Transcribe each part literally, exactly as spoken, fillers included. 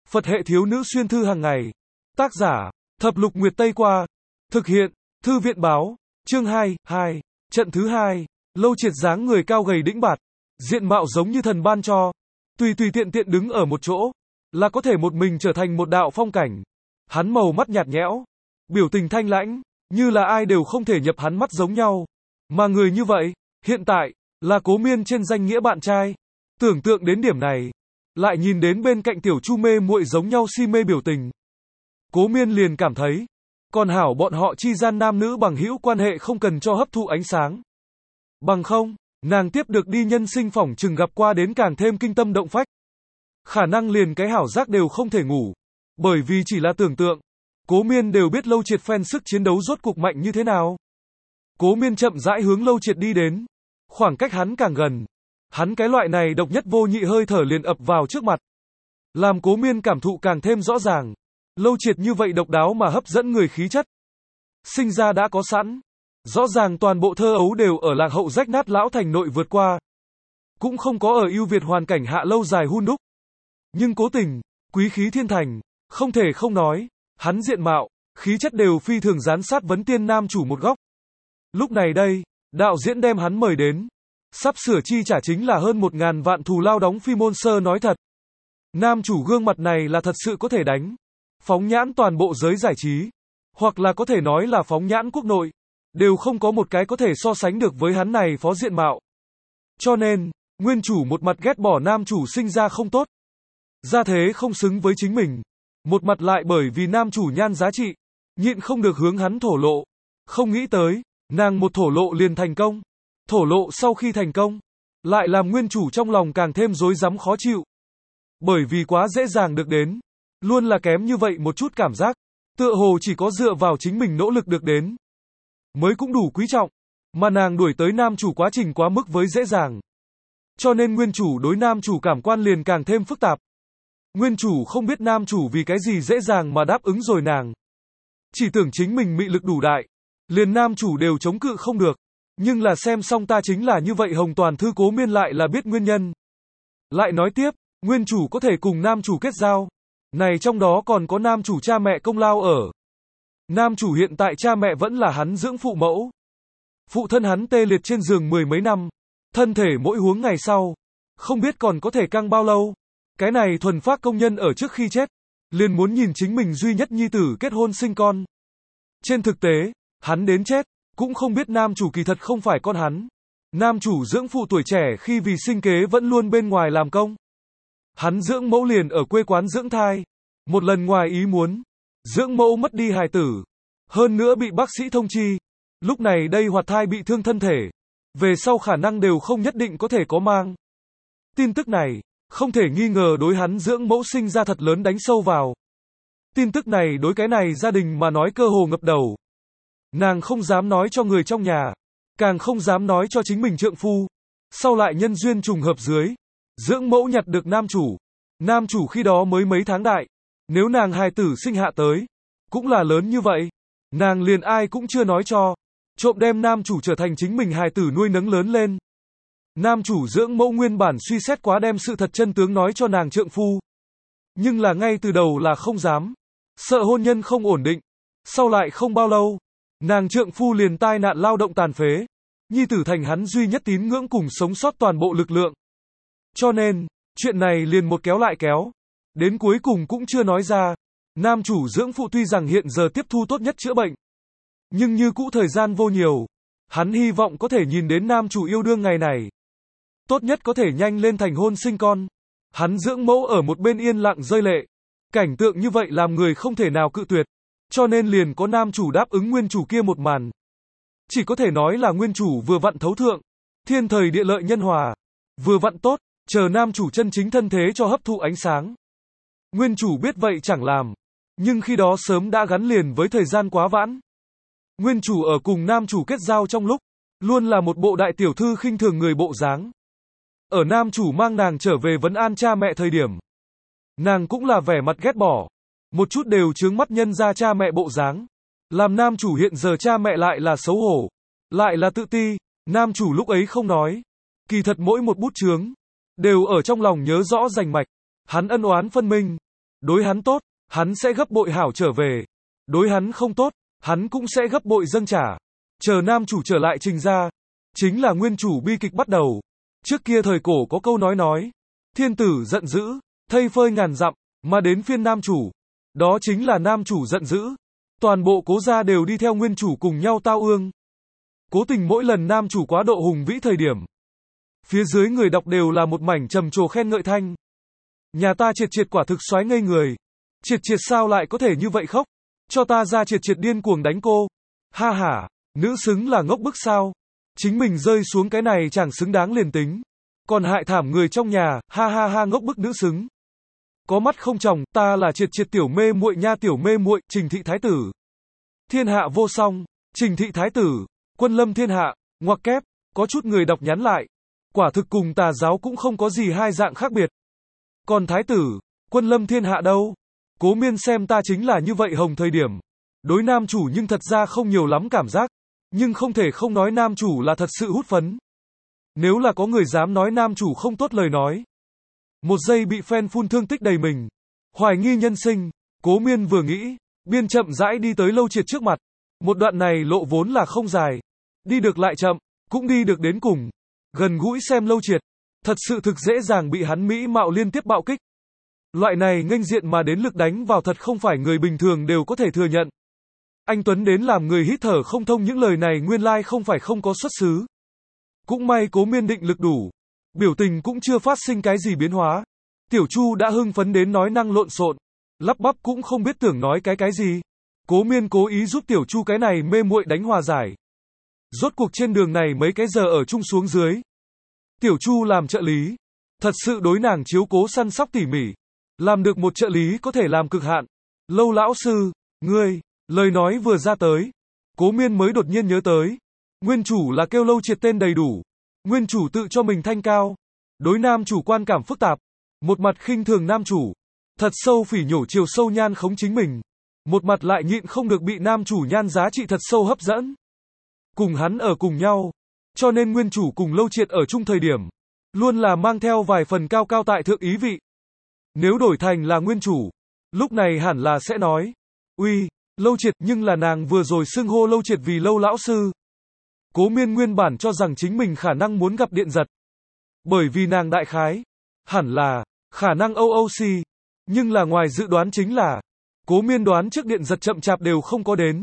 Phật hệ thiếu nữ xuyên thư hàng ngày. Tác giả, Thập Lục Nguyệt Tây Qua. Thực hiện, Thư viện báo. Chương hai, hai. Trận thứ hai. Lâu Triệt dáng người cao gầy đĩnh bạt. Diện mạo giống như thần ban cho. Tùy tùy tiện tiện đứng ở một chỗ. Là có thể một mình trở thành một đạo phong cảnh. Hắn màu mắt nhạt nhẽo. Biểu tình thanh lãnh. Như là ai đều không thể nhập hắn mắt giống nhau. Mà người như vậy, hiện tại, là Cố Miên trên danh nghĩa bạn trai. Tưởng tượng đến điểm này. Lại nhìn đến bên cạnh tiểu Chu mê muội giống nhau si mê biểu tình. Cố Miên liền cảm thấy. Còn hảo bọn họ chi gian nam nữ bằng hữu quan hệ không cần cho hấp thụ ánh sáng. Bằng không, nàng tiếp được đi nhân sinh phỏng chừng gặp qua đến càng thêm kinh tâm động phách. Khả năng liền cái hảo giác đều không thể ngủ. Bởi vì chỉ là tưởng tượng. Cố Miên đều biết Lâu Triệt phen sức chiến đấu rốt cục mạnh như thế nào. Cố Miên chậm rãi hướng Lâu Triệt đi đến. Khoảng cách hắn càng gần. Hắn cái loại này độc nhất vô nhị hơi thở liền ập vào trước mặt. Làm Cố Miên cảm thụ càng thêm rõ ràng. Lâu Triệt như vậy độc đáo mà hấp dẫn người khí chất. Sinh ra đã có sẵn. Rõ ràng toàn bộ thơ ấu đều ở lạc hậu rách nát lão thành nội vượt qua. Cũng không có ở ưu việt hoàn cảnh hạ lâu dài hun đúc. Nhưng cố tình, quý khí thiên thành, không thể không nói, hắn diện mạo, khí chất đều phi thường gián sát vấn tiên nam chủ một góc. Lúc này đây, đạo diễn đem hắn mời đến. Sắp sửa chi trả chính là hơn một ngàn vạn thù lao đóng phim môn sơ nói thật. Nam chủ gương mặt này là thật sự có thể đánh. Phóng nhãn toàn bộ giới giải trí. Hoặc là có thể nói là phóng nhãn quốc nội. Đều không có một cái có thể so sánh được với hắn này phó diện mạo. Cho nên, nguyên chủ một mặt ghét bỏ nam chủ sinh ra không tốt. Gia thế không xứng với chính mình. Một mặt lại bởi vì nam chủ nhan giá trị. Nhịn không được hướng hắn thổ lộ. Không nghĩ tới, nàng một thổ lộ liền thành công. Thổ lộ sau khi thành công. Lại làm nguyên chủ trong lòng càng thêm rối rắm khó chịu. Bởi vì quá dễ dàng được đến. Luôn là kém như vậy một chút cảm giác. Tựa hồ chỉ có dựa vào chính mình nỗ lực được đến. Mới cũng đủ quý trọng. Mà nàng đuổi tới nam chủ quá trình quá mức với dễ dàng. Cho nên nguyên chủ đối nam chủ cảm quan liền càng thêm phức tạp. Nguyên chủ không biết nam chủ vì cái gì dễ dàng mà đáp ứng rồi nàng. Chỉ tưởng chính mình mị lực đủ đại. Liền nam chủ đều chống cự không được. Nhưng là xem xong ta chính là như vậy Hồng Toàn Thư Cố Miên lại là biết nguyên nhân. Lại nói tiếp, nguyên chủ có thể cùng nam chủ kết giao. Này trong đó còn có nam chủ cha mẹ công lao ở. Nam chủ hiện tại cha mẹ vẫn là hắn dưỡng phụ mẫu. Phụ thân hắn tê liệt trên giường mười mấy năm. Thân thể mỗi huống ngày sau. Không biết còn có thể căng bao lâu. Cái này thuần phác công nhân ở trước khi chết. Liền muốn nhìn chính mình duy nhất nhi tử kết hôn sinh con. Trên thực tế, hắn đến chết. Cũng không biết nam chủ kỳ thật không phải con hắn. Nam chủ dưỡng phụ tuổi trẻ khi vì sinh kế vẫn luôn bên ngoài làm công. Hắn dưỡng mẫu liền ở quê quán dưỡng thai. Một lần ngoài ý muốn. Dưỡng mẫu mất đi hài tử. Hơn nữa bị bác sĩ thông chi. Lúc này đây hoạt thai bị thương thân thể. Về sau khả năng đều không nhất định có thể có mang. Tin tức này, không thể nghi ngờ đối hắn dưỡng mẫu sinh ra thật lớn đánh sâu vào. Tin tức này đối cái này gia đình mà nói cơ hồ ngập đầu. Nàng không dám nói cho người trong nhà. Càng không dám nói cho chính mình trượng phu. Sau lại nhân duyên trùng hợp dưới. Dưỡng mẫu nhặt được nam chủ. Nam chủ khi đó mới mấy tháng đại. Nếu nàng hài tử sinh hạ tới. Cũng là lớn như vậy. Nàng liền ai cũng chưa nói cho. Trộm đem nam chủ trở thành chính mình hài tử nuôi nấng lớn lên. Nam chủ dưỡng mẫu nguyên bản suy xét quá đem sự thật chân tướng nói cho nàng trượng phu. Nhưng là ngay từ đầu là không dám. Sợ hôn nhân không ổn định. Sau lại không bao lâu. Nàng trượng phu liền tai nạn lao động tàn phế. Nhi tử thành hắn duy nhất tín ngưỡng cùng sống sót toàn bộ lực lượng. Cho nên, chuyện này liền một kéo lại kéo. Đến cuối cùng cũng chưa nói ra. Nam chủ dưỡng phụ tuy rằng hiện giờ tiếp thu tốt nhất chữa bệnh. Nhưng như cũ thời gian vô nhiều. Hắn hy vọng có thể nhìn đến nam chủ yêu đương ngày này. Tốt nhất có thể nhanh lên thành hôn sinh con. Hắn dưỡng mẫu ở một bên yên lặng rơi lệ. Cảnh tượng như vậy làm người không thể nào cự tuyệt. Cho nên liền có nam chủ đáp ứng nguyên chủ kia một màn. Chỉ có thể nói là nguyên chủ vừa vặn thấu thượng. Thiên thời địa lợi nhân hòa. Vừa vặn tốt. Chờ nam chủ chân chính thân thế cho hấp thụ ánh sáng. Nguyên chủ biết vậy chẳng làm. Nhưng khi đó sớm đã gắn liền với thời gian quá vãn. Nguyên chủ ở cùng nam chủ kết giao trong lúc. Luôn là một bộ đại tiểu thư khinh thường người bộ dáng. Ở nam chủ mang nàng trở về vấn an cha mẹ thời điểm. Nàng cũng là vẻ mặt ghét bỏ. Một chút đều chướng mắt nhân ra cha mẹ bộ dáng. Làm nam chủ hiện giờ cha mẹ lại là xấu hổ. Lại là tự ti. Nam chủ lúc ấy không nói. Kỳ thật mỗi một bút chướng. Đều ở trong lòng nhớ rõ rành mạch. Hắn ân oán phân minh. Đối hắn tốt, hắn sẽ gấp bội hảo trở về. Đối hắn không tốt, hắn cũng sẽ gấp bội dâng trả. Chờ nam chủ trở lại trình ra, chính là nguyên chủ bi kịch bắt đầu. Trước kia thời cổ có câu nói nói, thiên tử giận dữ, thây phơi ngàn dặm, mà đến phiên nam chủ. Đó chính là nam chủ giận dữ. Toàn bộ cố gia đều đi theo nguyên chủ cùng nhau tao ương. Cố tình mỗi lần nam chủ quá độ hùng vĩ thời điểm, phía dưới người đọc đều là một mảnh trầm trồ khen ngợi thanh. Nhà ta Triệt Triệt quả thực xoái ngây người. Triệt Triệt sao lại có thể như vậy khóc? Cho ta ra Triệt Triệt điên cuồng đánh cô. Ha ha, nữ xứng là ngốc bức sao? Chính mình rơi xuống cái này chẳng xứng đáng liền tính. Còn hại thảm người trong nhà, ha ha ha ngốc bức nữ xứng. Có mắt không tròng, ta là Triệt Triệt tiểu mê muội nha tiểu mê muội, Trình thị thái tử. Thiên hạ vô song, Trình thị thái tử, quân lâm thiên hạ, ngoặc kép, có chút người đọc nhắn lại. Quả thực cùng tà giáo cũng không có gì hai dạng khác biệt. Còn thái tử, quân lâm thiên hạ đâu? Cố Miên xem ta chính là như vậy hồng thời điểm. Đối nam chủ nhưng thật ra không nhiều lắm cảm giác. Nhưng không thể không nói nam chủ là thật sự hút phấn. Nếu là có người dám nói nam chủ không tốt lời nói. Một giây bị fan phun thương tích đầy mình. Hoài nghi nhân sinh, Cố Miên vừa nghĩ, biên chậm rãi đi tới Lâu Triệt trước mặt. Một đoạn này lộ vốn là không dài. Đi được lại chậm, cũng đi được đến cùng. Gần gũi xem Lâu Triệt. Thật sự thực dễ dàng bị hắn mỹ mạo liên tiếp bạo kích. Loại này nghênh diện mà đến lực đánh vào thật không phải người bình thường đều có thể thừa nhận. Anh Tuấn đến làm người hít thở không thông những lời này nguyên lai không phải không có xuất xứ. Cũng may Cố Miên định lực đủ. Biểu tình cũng chưa phát sinh cái gì biến hóa. Tiểu Chu đã hưng phấn đến nói năng lộn xộn. Lắp bắp cũng không biết tưởng nói cái cái gì. Cố Miên cố ý giúp Tiểu Chu cái này mê muội đánh hòa giải. Rốt cuộc trên đường này mấy cái giờ ở chung xuống dưới. Tiểu Chu làm trợ lý. Thật sự đối nàng chiếu cố săn sóc tỉ mỉ. Làm được một trợ lý có thể làm cực hạn. Lâu lão sư, ngươi, lời nói vừa ra tới. Cố Miên mới đột nhiên nhớ tới. Nguyên chủ là kêu Lâu Triệt tên đầy đủ. Nguyên chủ tự cho mình thanh cao. Đối nam chủ quan cảm phức tạp. Một mặt khinh thường nam chủ. Thật sâu phỉ nhổ chiều sâu nhan khống chính mình. Một mặt lại nhịn không được bị nam chủ nhan giá trị thật sâu hấp dẫn. Cùng hắn ở cùng nhau. Cho nên nguyên chủ cùng Lâu Triệt ở chung thời điểm. Luôn là mang theo vài phần cao cao tại thượng ý vị. Nếu đổi thành là nguyên chủ. Lúc này hẳn là sẽ nói. Uy, Lâu Triệt, nhưng là nàng vừa rồi xưng hô Lâu Triệt vì Lâu lão sư. Cố Miên nguyên bản cho rằng chính mình khả năng muốn gặp điện giật. Bởi vì nàng đại khái. Hẳn là, khả năng o o xê. Nhưng là ngoài dự đoán chính là. Cố Miên đoán trước điện giật chậm chạp đều không có đến.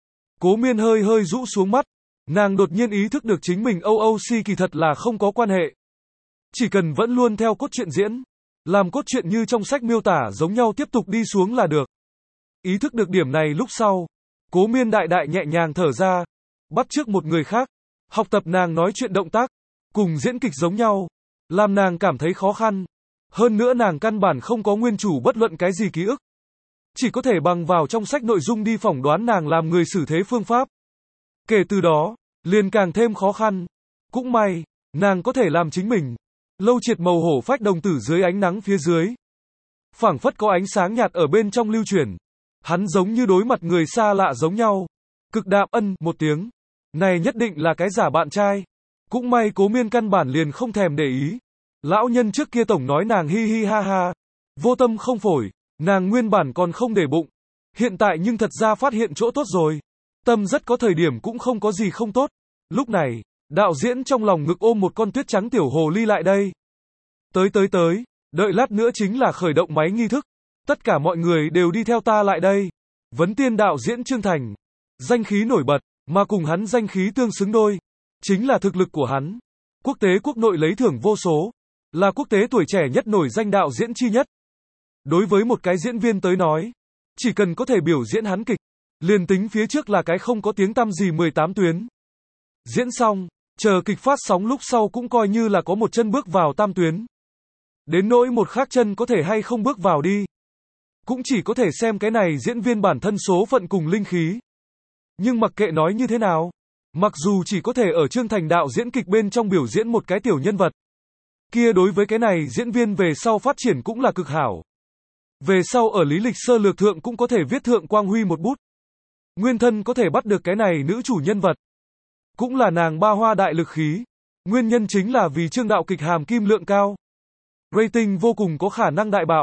Cố Miên hơi hơi rũ xuống mắt. Nàng đột nhiên ý thức được chính mình o o xê kỳ thật là không có quan hệ. Chỉ cần vẫn luôn theo cốt truyện diễn. Làm cốt truyện như trong sách miêu tả giống nhau tiếp tục đi xuống là được. Ý thức được điểm này lúc sau. Cố Miên đại đại nhẹ nhàng thở ra. Bắt chước một người khác. Học tập nàng nói chuyện động tác. Cùng diễn kịch giống nhau. Làm nàng cảm thấy khó khăn. Hơn nữa nàng căn bản không có nguyên chủ bất luận cái gì ký ức. Chỉ có thể bằng vào trong sách nội dung đi phỏng đoán nàng làm người xử thế phương pháp. Kể từ đó, liền càng thêm khó khăn. Cũng may, nàng có thể làm chính mình. Lâu Triệt màu hổ phách đồng tử dưới ánh nắng phía dưới. Phảng phất có ánh sáng nhạt ở bên trong lưu chuyển. Hắn giống như đối mặt người xa lạ giống nhau. Cực đạm ân một tiếng. Này nhất định là cái giả bạn trai. Cũng may Cố Miên căn bản liền không thèm để ý. Lão nhân trước kia tổng nói nàng hi hi ha ha. Vô tâm không phổi. Nàng nguyên bản còn không để bụng. Hiện tại nhưng thật ra phát hiện chỗ tốt rồi. Tâm rất có thời điểm cũng không có gì không tốt. Lúc này, đạo diễn trong lòng ngực ôm một con tuyết trắng tiểu hồ ly lại đây. Tới tới tới, đợi lát nữa chính là khởi động máy nghi thức. Tất cả mọi người đều đi theo ta lại đây. Vấn Tiên đạo diễn Trương Thành. Danh khí nổi bật, mà cùng hắn danh khí tương xứng đôi. Chính là thực lực của hắn. Quốc tế quốc nội lấy thưởng vô số. Là quốc tế tuổi trẻ nhất nổi danh đạo diễn chi nhất. Đối với một cái diễn viên tới nói, chỉ cần có thể biểu diễn hắn kịch, liền tính phía trước là cái không có tiếng tăm gì mười tám tuyến. Diễn xong, chờ kịch phát sóng lúc sau cũng coi như là có một chân bước vào tam tuyến. Đến nỗi một khác chân có thể hay không bước vào đi. Cũng chỉ có thể xem cái này diễn viên bản thân số phận cùng linh khí. Nhưng mặc kệ nói như thế nào, mặc dù chỉ có thể ở Trương Thành đạo diễn kịch bên trong biểu diễn một cái tiểu nhân vật, kia đối với cái này diễn viên về sau phát triển cũng là cực hảo. Về sau ở lý lịch sơ lược thượng cũng có thể viết thượng quang huy một bút. Nguyên thân có thể bắt được cái này nữ chủ nhân vật. Cũng là nàng ba hoa đại lực khí. Nguyên nhân chính là vì Trương đạo kịch hàm kim lượng cao. Rating vô cùng có khả năng đại bạo.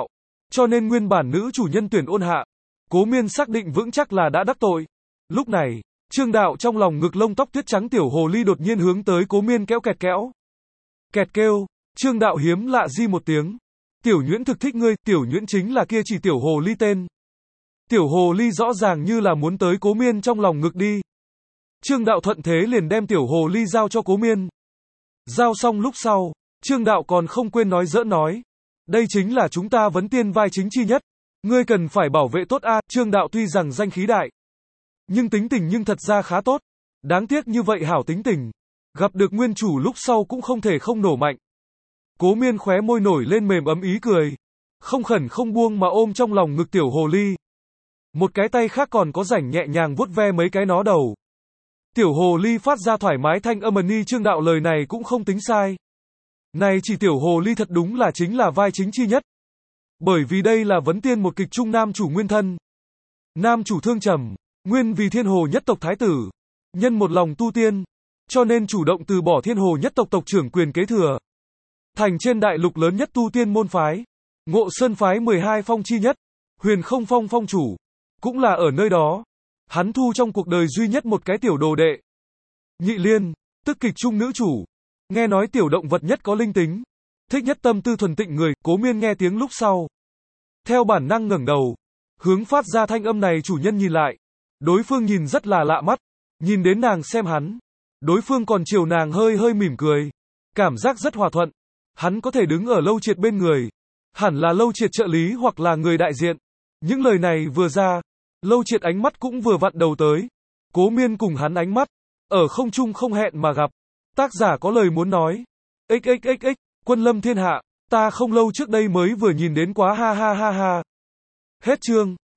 cho nên nguyên bản nữ chủ nhân tuyển ôn hạ. Cố Miên xác định vững chắc là đã đắc tội. Lúc này, Trương Đạo trong lòng ngực lông tóc tuyết trắng tiểu hồ ly đột nhiên hướng tới Cố Miên kéo kẹt kéo. Kẹt kêu, Trương Đạo hiếm lạ di một tiếng. Tiểu Nhuyễn thực thích ngươi, Tiểu Nhuyễn chính là kia chỉ tiểu hồ ly tên. Tiểu hồ ly rõ ràng như là muốn tới Cố Miên trong lòng ngực đi. Trương Đạo thuận thế liền đem tiểu hồ ly giao cho Cố Miên. Giao xong lúc sau, Trương Đạo còn không quên nói giỡn nói. Đây chính là chúng ta vấn tiên vai chính chi nhất. Ngươi cần phải bảo vệ tốt a. Trương Đạo tuy rằng danh khí đại, nhưng tính tình nhưng thật ra khá tốt. Đáng tiếc như vậy hảo tính tình. Gặp được nguyên chủ lúc sau cũng không thể không nổ mạnh. Cố Miên khóe môi nổi lên mềm ấm ý cười. Không khẩn không buông mà ôm trong lòng ngực tiểu hồ ly. Một cái tay khác còn có rảnh nhẹ nhàng vuốt ve mấy cái nó đầu. Tiểu hồ ly phát ra thoải mái thanh âm ni. Trương Đạo lời này cũng không tính sai. Này chỉ tiểu hồ ly thật đúng là chính là vai chính chi nhất. Bởi vì đây là vấn tiên một kịch trung nam chủ nguyên thân. Nam chủ Thương Trầm, nguyên vì thiên hồ nhất tộc thái tử. Nhân một lòng tu tiên, cho nên chủ động từ bỏ thiên hồ nhất tộc tộc trưởng quyền kế thừa. Thành trên đại lục lớn nhất tu tiên môn phái. Ngộ Sơn phái mười hai phong chi nhất. Huyền Không Phong phong chủ. Cũng là ở nơi đó. Hắn thu trong cuộc đời duy nhất một cái tiểu đồ đệ. Nhị Liên, tức kịch trung nữ chủ. Nghe nói tiểu động vật nhất có linh tính. Thích nhất tâm tư thuần tịnh người. Cố Miên nghe tiếng lúc sau. Theo bản năng ngẩng đầu. Hướng phát ra thanh âm này chủ nhân nhìn lại. Đối phương nhìn rất là lạ mắt. Nhìn đến nàng xem hắn. Đối phương còn chiều nàng hơi hơi mỉm cười. Cảm giác rất hòa thuận. Hắn có thể đứng ở Lâu Triệt bên người. Hẳn là Lâu Triệt trợ lý hoặc là người đại diện. Những lời này vừa ra. Lâu Triệt ánh mắt cũng vừa vặn đầu tới. Cố Miên cùng hắn ánh mắt. Ở không trung không hẹn mà gặp. Tác giả có lời muốn nói. xxxx, quân lâm thiên hạ. Ta không lâu trước đây mới vừa nhìn đến quá ha ha ha ha. Hết chương.